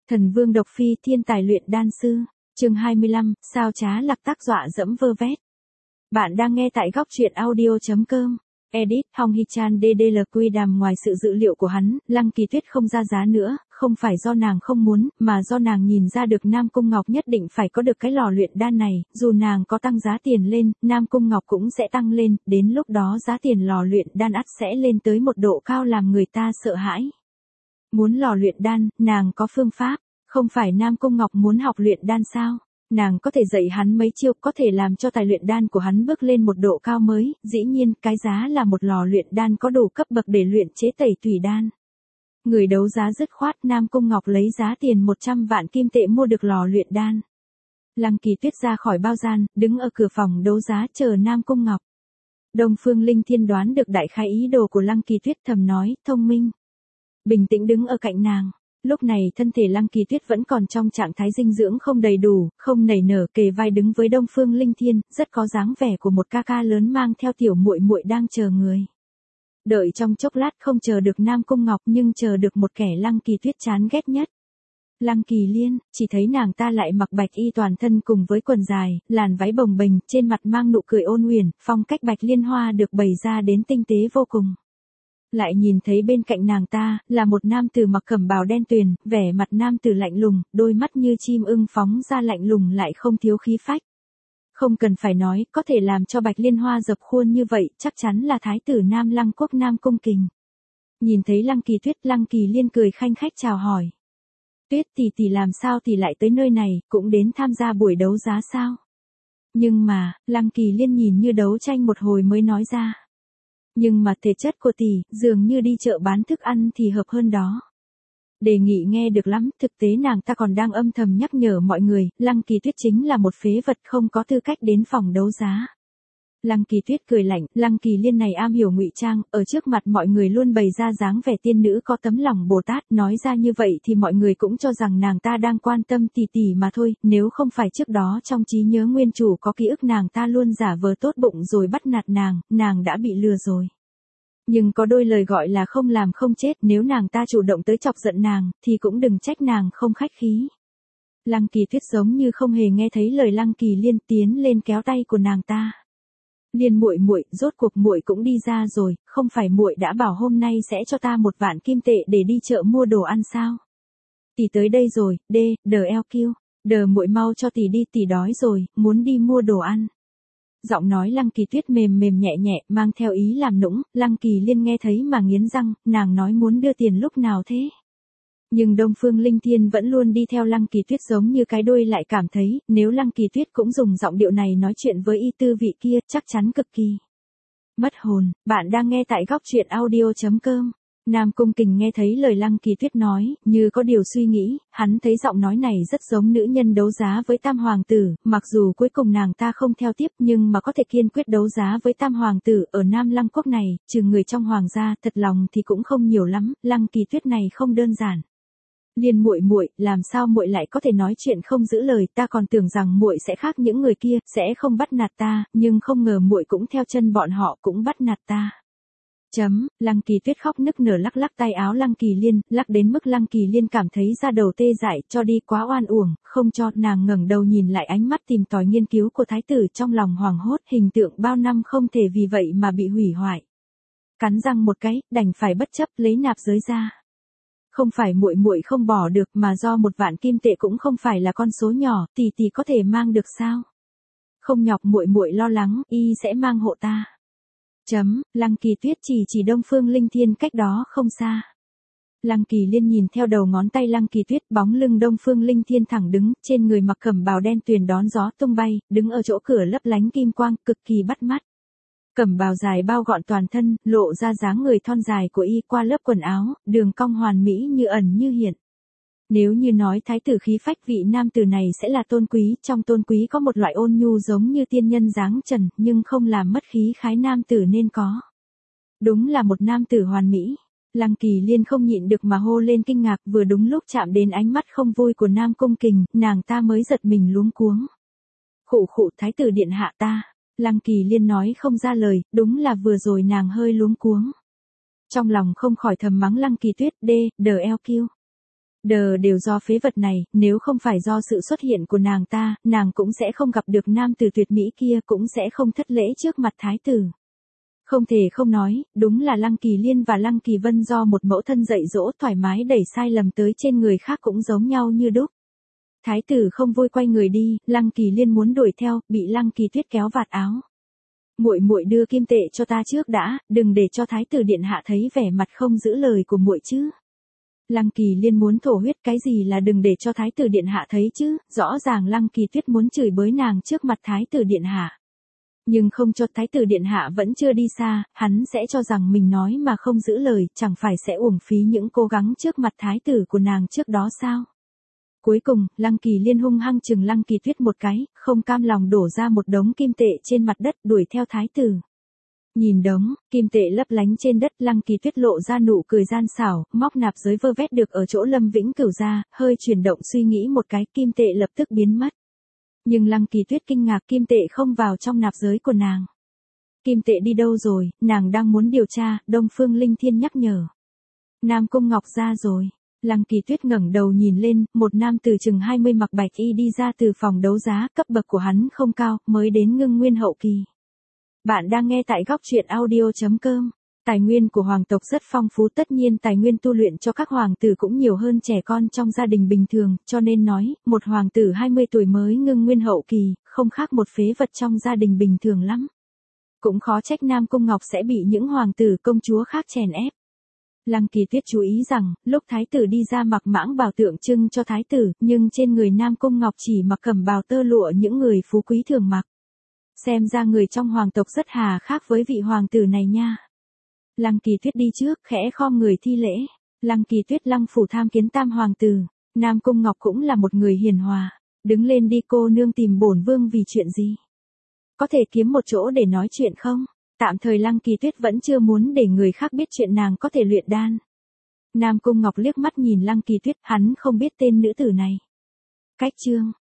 Thần Vương Độc Phi thiên tài luyện đan sư, chương 25, sao trá lạc tác dọa dẫm vơ vét. Bạn đang nghe tại góc truyện audio.com. Edit, Hong Hee-chan DDLQ đàm ngoài sự dự liệu của hắn, Lăng Kỳ Tuyết không ra giá nữa, không phải do nàng không muốn, mà do nàng nhìn ra được Nam Cung Ngọc nhất định phải có được cái lò luyện đan này, dù nàng có tăng giá tiền lên, Nam Cung Ngọc cũng sẽ tăng lên, đến lúc đó giá tiền lò luyện đan ắt sẽ lên tới một độ cao làm người ta sợ hãi. Muốn lò luyện đan, nàng có phương pháp, không phải Nam Cung Ngọc muốn học luyện đan sao? Nàng có thể dạy hắn mấy chiêu, có thể làm cho tài luyện đan của hắn bước lên một độ cao mới, dĩ nhiên cái giá là một lò luyện đan có đủ cấp bậc để luyện chế tẩy tùy đan. Người đấu giá dứt khoát, Nam Cung Ngọc lấy giá tiền 100 vạn kim tệ mua được lò luyện đan. Lăng Kỳ Tuyết ra khỏi bao gian, đứng ở cửa phòng đấu giá chờ Nam Cung Ngọc. Đông Phương Linh Thiên đoán được đại khái ý đồ của Lăng Kỳ Tuyết, thầm nói, thông minh. Bình tĩnh đứng ở cạnh nàng. Lúc này thân thể Lăng Kỳ Tuyết vẫn còn trong trạng thái dinh dưỡng không đầy đủ, không nảy nở, kề vai đứng với Đông Phương Linh Thiên, rất có dáng vẻ của một ca ca lớn mang theo tiểu muội muội đang chờ người. Đợi trong chốc lát không chờ được Nam Cung Ngọc nhưng chờ được một kẻ Lăng Kỳ Tuyết chán ghét nhất. Lăng Kỳ Liên, chỉ thấy nàng ta lại mặc bạch y toàn thân cùng với quần dài, làn váy bồng bềnh, trên mặt mang nụ cười ôn huyền, phong cách Bạch Liên Hoa được bày ra đến tinh tế vô cùng. Lại nhìn thấy bên cạnh nàng ta, là một nam tử mặc cẩm bào đen tuyền, vẻ mặt nam tử lạnh lùng, đôi mắt như chim ưng phóng ra lạnh lùng lại không thiếu khí phách. Không cần phải nói, có thể làm cho Bạch Liên Hoa dập khuôn như vậy, chắc chắn là thái tử Nam Lăng Quốc Nam Cung Kình. Nhìn thấy Lăng Kỳ Tuyết, Lăng Kỳ Liên cười khanh khách chào hỏi. Tuyết tỷ làm sao thì lại tới nơi này, cũng đến tham gia buổi đấu giá sao? Nhưng mà, Lăng Kỳ Liên nhìn như đấu tranh một hồi mới nói ra. Nhưng mà thể chất của tỷ, dường như đi chợ bán thức ăn thì hợp hơn đó. Đề nghị nghe được lắm, thực tế nàng ta còn đang âm thầm nhắc nhở mọi người, Lăng Kỳ Tuyết chính là một phế vật không có tư cách đến phòng đấu giá. Lăng Kỳ Tuyết cười lạnh, Lăng Kỳ Liên này am hiểu ngụy trang, ở trước mặt mọi người luôn bày ra dáng vẻ tiên nữ có tấm lòng Bồ Tát, nói ra như vậy thì mọi người cũng cho rằng nàng ta đang quan tâm tỷ mà thôi, nếu không phải trước đó trong trí nhớ nguyên chủ có ký ức nàng ta luôn giả vờ tốt bụng rồi bắt nạt nàng đã bị lừa rồi. Nhưng có đôi lời gọi là không làm không chết, nếu nàng ta chủ động tới chọc giận nàng, thì cũng đừng trách nàng không khách khí. Lăng Kỳ Tuyết giống như không hề nghe thấy lời Lăng Kỳ Liên, tiến lên kéo tay của nàng ta. Liên muội, rốt cuộc muội cũng đi ra rồi, không phải muội đã bảo hôm nay sẽ cho ta 1 vạn kim tệ để đi chợ mua đồ ăn sao? Tỷ tới đây rồi, DLQ, muội mau cho tỷ đi, tỷ đói rồi, muốn đi mua đồ ăn. Giọng nói Lăng Kỳ Tuyết mềm nhẹ, mang theo ý làm nũng, Lăng Kỳ Liên nghe thấy mà nghiến răng, nàng nói muốn đưa tiền lúc nào thế? Nhưng Đông Phương Linh Thiên vẫn luôn đi theo Lăng Kỳ Tuyết giống như cái đuôi, lại cảm thấy, nếu Lăng Kỳ Tuyết cũng dùng giọng điệu này nói chuyện với y tư vị kia, chắc chắn cực kỳ mất hồn. Bạn đang nghe tại góc truyện audio.com. Nam Cung Kình nghe thấy lời Lăng Kỳ Tuyết nói, như có điều suy nghĩ, hắn thấy giọng nói này rất giống nữ nhân đấu giá với Tam Hoàng tử, mặc dù cuối cùng nàng ta không theo tiếp nhưng mà có thể kiên quyết đấu giá với Tam Hoàng tử ở Nam Lăng Quốc này, trừ người trong hoàng gia, thật lòng thì cũng không nhiều lắm, Lăng Kỳ Tuyết này không đơn giản. Liên muội, làm sao muội lại có thể nói chuyện không giữ lời, ta còn tưởng rằng muội sẽ khác những người kia, sẽ không bắt nạt ta, nhưng không ngờ muội cũng theo chân bọn họ cũng bắt nạt ta. Lăng Kỳ Tuyết khóc nức nở lắc tay áo Lăng Kỳ Liên, lắc đến mức Lăng Kỳ Liên cảm thấy da đầu tê dại, cho đi quá oan uổng, không cho. Nàng ngẩng đầu nhìn lại ánh mắt tìm tòi nghiên cứu của thái tử, trong lòng hoảng hốt, hình tượng bao năm không thể vì vậy mà bị hủy hoại. Cắn răng một cái, đành phải bất chấp lấy nạp giới ra. Không phải muội không bỏ được, mà do 1 vạn kim tệ cũng không phải là con số nhỏ, tỷ có thể mang được sao? Không nhọc muội lo lắng, y sẽ mang hộ ta. Lăng Kỳ Tuyết chỉ Đông Phương Linh Thiên cách đó không xa. Lăng Kỳ Liên nhìn theo đầu ngón tay Lăng Kỳ Tuyết, bóng lưng Đông Phương Linh Thiên thẳng đứng, trên người mặc cẩm bào đen tuyền đón gió tung bay, đứng ở chỗ cửa lấp lánh kim quang, cực kỳ bắt mắt. Cẩm bào dài bao gọn toàn thân, lộ ra dáng người thon dài của y qua lớp quần áo, đường cong hoàn mỹ như ẩn như hiện. Nếu như nói thái tử khí phách, vị nam tử này sẽ là tôn quý, trong tôn quý có một loại ôn nhu giống như tiên nhân dáng trần, nhưng không làm mất khí khái nam tử nên có. Đúng là một nam tử hoàn mỹ. Lăng Kỳ Liên không nhịn được mà hô lên kinh ngạc, vừa đúng lúc chạm đến ánh mắt không vui của Nam Cung Kình, nàng ta mới giật mình luống cuống. Khụ, thái tử điện hạ ta. Lăng Kỳ Liên nói không ra lời, đúng là vừa rồi nàng hơi luống cuống. Trong lòng không khỏi thầm mắng Lăng Kỳ Tuyết, DLQ. Đều do phế vật này, nếu không phải do sự xuất hiện của nàng ta, nàng cũng sẽ không gặp được nam tử tuyệt mỹ kia, cũng sẽ không thất lễ trước mặt thái tử. Không thể không nói, đúng là Lăng Kỳ Liên và Lăng Kỳ Vân do một mẫu thân dạy dỗ thoải mái đẩy sai lầm tới trên người khác cũng giống nhau như đúc. Thái tử không vui quay người đi, Lăng Kỳ Liên muốn đuổi theo, bị Lăng Kỳ Tuyết kéo vạt áo. Muội muội đưa kim tệ cho ta trước đã, đừng để cho thái tử điện hạ thấy vẻ mặt không giữ lời của muội chứ. Lăng Kỳ Liên muốn thổ huyết, cái gì là đừng để cho thái tử điện hạ thấy chứ, rõ ràng Lăng Kỳ Tuyết muốn chửi bới nàng trước mặt thái tử điện hạ. Nhưng không cho thái tử điện hạ vẫn chưa đi xa, hắn sẽ cho rằng mình nói mà không giữ lời, chẳng phải sẽ uổng phí những cố gắng trước mặt thái tử của nàng trước đó sao? Cuối cùng, Lăng Kỳ Liên hung hăng chừng Lăng Kỳ Tuyết một cái, không cam lòng đổ ra một đống kim tệ trên mặt đất đuổi theo thái tử. Nhìn đống kim tệ lấp lánh trên đất, Lăng Kỳ Tuyết lộ ra nụ cười gian xảo, móc nạp giới vơ vét được ở chỗ Lâm Vĩnh Cửu ra, hơi chuyển động suy nghĩ một cái, kim tệ lập tức biến mất. Nhưng Lăng Kỳ Tuyết kinh ngạc, kim tệ không vào trong nạp giới của nàng. Kim tệ đi đâu rồi, nàng đang muốn điều tra, Đông Phương Linh Thiên nhắc nhở. Nam Cung Ngọc ra rồi. Lăng Kỳ Tuyết ngẩng đầu nhìn lên, một nam từ chừng 20 mặc bạch y đi ra từ phòng đấu giá, cấp bậc của hắn không cao, mới đến ngưng nguyên hậu kỳ. Bạn đang nghe tại góc truyện audio.com. Tài nguyên của hoàng tộc rất phong phú, tất nhiên tài nguyên tu luyện cho các hoàng tử cũng nhiều hơn trẻ con trong gia đình bình thường, cho nên nói, một hoàng tử 20 tuổi mới ngưng nguyên hậu kỳ, không khác một phế vật trong gia đình bình thường lắm. Cũng khó trách Nam Cung Ngọc sẽ bị những hoàng tử công chúa khác chèn ép. Lăng Kỳ Tuyết chú ý rằng, lúc thái tử đi ra mặc mãng bào tượng trưng cho thái tử, nhưng trên người Nam Cung Ngọc chỉ mặc cẩm bào tơ lụa những người phú quý thường mặc. Xem ra người trong hoàng tộc rất hà khắc với vị hoàng tử này nha. Lăng Kỳ Tuyết đi trước, khẽ khom người thi lễ. Lăng Kỳ Tuyết Lăng phủ tham kiến tam hoàng tử. Nam Cung Ngọc cũng là một người hiền hòa. Đứng lên đi cô nương, tìm bổn vương vì chuyện gì? Có thể kiếm một chỗ để nói chuyện không? Tạm thời Lăng Kỳ Tuyết vẫn chưa muốn để người khác biết chuyện nàng có thể luyện đan. Nam Cung Ngọc liếc mắt nhìn Lăng Kỳ Tuyết, hắn không biết tên nữ tử này. Cách chương.